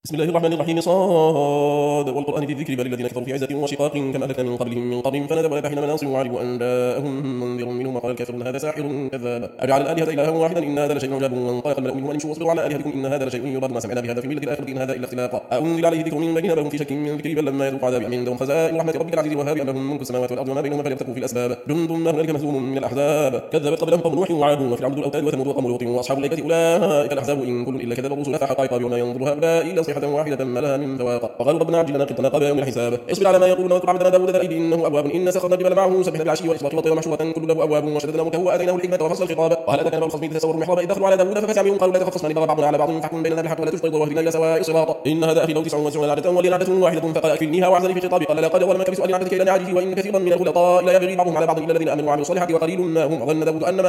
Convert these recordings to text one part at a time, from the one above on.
بسم الله الرحمن الرحيم. صاد والقرآن ذي الذكر بل الذين كفروا في عزة وشقاق كما أهلكنا من قبلهم من قرن فنادوا ولا حين مناص وعجبوا أن جاءهم منذر منهم وقال الكافرون هذا ساحر كذاب أجعل الآلهة إلها واحدا إن هذا لشيء عجاب وانطلق الملأ منهم أن امشوا واصبروا على آلهتكم إن هذا لشيء يراد ما سمعنا بهذا في الملة الآخرة إن هذا إلا اختلاق أأنزل عليه ذكر من بيننا بل هم في شك من ذكري بل لما يذوق عذابي أم عندهم خزائن رحمة ربك العزيز الوهاب أم لهم ملك السماوات والأرض وما بينهما فليرتقوا في الأسباب جند ما هنالك مهزوم من الأحزاب كذبت قبلهم قوم نوح وعاد وفرعون ذو الأوتاد وثمود وقوم لوط وأصحاب الأيكة أولئك الأحزاب إن كل إلا كذب الرسل فحق عقابي وما ينظر هؤلاء إلا صيحة واحدة ما لها من فواق وقالوا ربنا عجل لنا قطنا قبل يوم الحساب اصبر على ما يقولون واذكر عبدنا داود ذا الأيدي إنه أواب إن سخرنا الجبال معه سبحنا بالعشي والإصباح والطير محشورة كل له أواب وشددنا ملكه وآتيناه الحكمة وفصل الخطاب وهل أتاك نبأ الخصم إذ تسوروا المحراب إذ دخلوا على داود ففزع بهم قالوا لا تخف خصمان بغى بعضنا على بعض فاحكم بيننا بالحق ولا تشطط واهدنا إلى سواء الصراط إن هذا أخي له 99 نعجة ولي نعجة واحدة فقال أكفلنيها وأعزني في خطابي قال لقد ظلمك بسؤال نعجتك إلى نعجه وإن كثيرا من الخلطاء لا يبغي بعضهم على بعض إلا الذين آمنوا وعملوا الصالحات وقليل ما هم وظن داود أن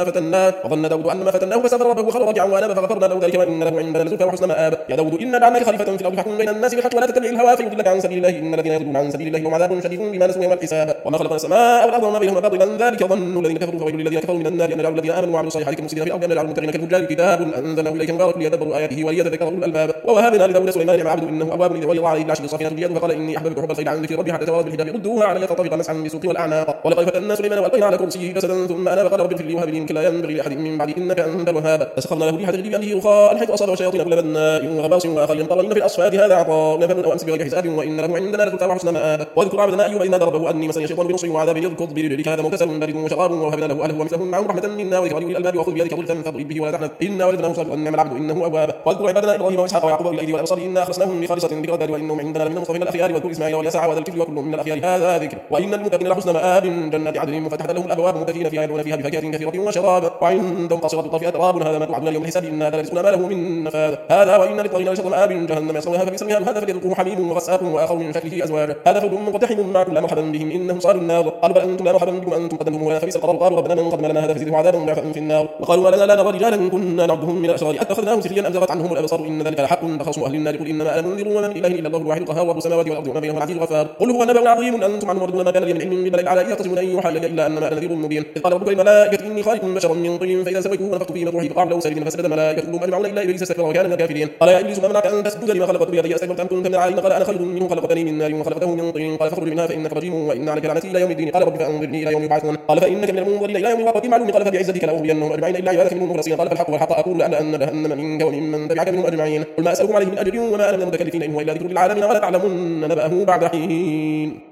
ما فتناه فاستغفر ربه وخر راجعا وأناب فغفرنا له ذلك وإن له عندنا لزلفى وحسن مآب يا داود إنا جعلناك خليفة في الأرض فاحكم بين الناس بالحق ولا تتبع الهوى فيضلك عن سبيل الله إن الذين يضلون عن سبيل الله لهم عذاب شديد بما نسوا يوم الحساب وما خلقنا السماء والأرض وما بينهما باطلا ذلك ظن الذين كفروا فويل للذين كفروا من النار أن نجعل الذين آمنوا وعملوا الصالحات كالمفسدين في الأرض أم نجعل المتقين كالفجار كتاب أنزلناه إليك مبارك ليدبروا آياته وليتذكر أولو الألباب ووهبنا لداود سليمان مع عبد إنه أواب إذ ولغ عليه العشر صافنات اليد فقال إني أحببت حب الخير عن ذكر ربي حتى توارد بالحجاب ردوها علي فتطفق مسحا بالسوق والأعناق ولقد فتنا سليمان وألقينا على كرسيه جسدا ثم أناب قال رب اغفر لي وهب لي منك لا ينبغي لأحد من بعدي إنك أنت الوهاب فسخرنا له الريح تجري بأمره رخاء حيث أصاب وشياطين كل بناء وغباص وآخرين طغين في الأصفاد هذا عطاء نفر وأمس بغير حساب وإن له عندنا لزلفى وحسن مآب واذكر عبدنا أيوب إذ نادى ربه أني مسني الشيطان بنصر وعذاب يركض برجلك هذا مغتسل بارد وشراب ووهبنا له أهله ومثلهم معهم رحمة منا وذكرى لأولي الألباب وخذ بيدك ضغثا فاضرب به ولا تحنث إنا ولدناه صالحا نعم العبد إنه أواب واذكر عبادنا إبراهيم وإسحاق ويعقوب وأولي الأيدي والأبصار إنا أخلصناهم بخالصة ذكر الدار وإنهم عندنا لمن المصطفين الأخيار واذكر إسماعيل واليسع وذا الكفل وكل من الأخيار هذا ذكر وإن المتقين لحسن مآب جنات عدن مفتحة لهم الأبواب متكئين فيها يدعون فيها بفاكهة كثيرة وشراب وعندهم قاصرات الطرف أتراب هذا ما توعدون يوم الحساب إن هذا رزقنا ما له من نفاذ هذا وإن للطاغين لشر مآب جهنم يصلونها فبئس المهاد هذا فليذوقوه حميم وغساق وآخر من شكله أزواج هذا فوج مقتحم معكم لا مرحبا بهم إنهم صالوا النار قالوا بل أنتم لا مرحبا بكم أنتم قدمتموه فبئس القرار قالوا ربنا من قدم لنا هذا فزده عذابا ضعفا في النار وقالوا لنا لا نرى رجالا كنا نعدهم من الأشرار أتخذناهم سخريا أم زغت عنهم الأبصار إن ذلك لحق فخصموا أهل النار قل إنما أنا منذر وما من إله إلا الله الواحد القهار رب السماوات والأرض وما بينهما العزيز الغفار قل هو نبأ عظيم أنتم عنه معرضون ما كان لي من علم بل على يختصمون أن يوحى إلي إلا أنما أنا نذير مبين إذ قال ربك للملائكة إني خالق بشرا من طين فإذا سويته ونفخت فيه من روحي فقعوا له ساجدين فسجد الملائكة كلهم أجمعون إلا إبليس استكبر وكان من الكافرين قال يا إبليس ما منعك أن تسجد لما خلقت بيدي أستكبرت أم كنت من العالين قال أنا خير منه خلقتني من نار وخلقته من طين قال فاخرج منها فإنك رجيم وإن عليك لعنتي إلى يوم الدين قال رب فأنظرني إلى يوم يبعثون قال فإنك من المنظرين إلى يوم يبعثون معلوم قال فبعزتك لأغوينهم أجمعين إلا عبادك منهم المخلصين قال فالحق والحق أقول لأن جهنم منك وممن تبعك منهم أجمعين قل ما أسألكم عليه من أجر وما أنا من المتكلفين إن هو إلا ذكر للعالمين ولا تعلمن نبأه بعد حين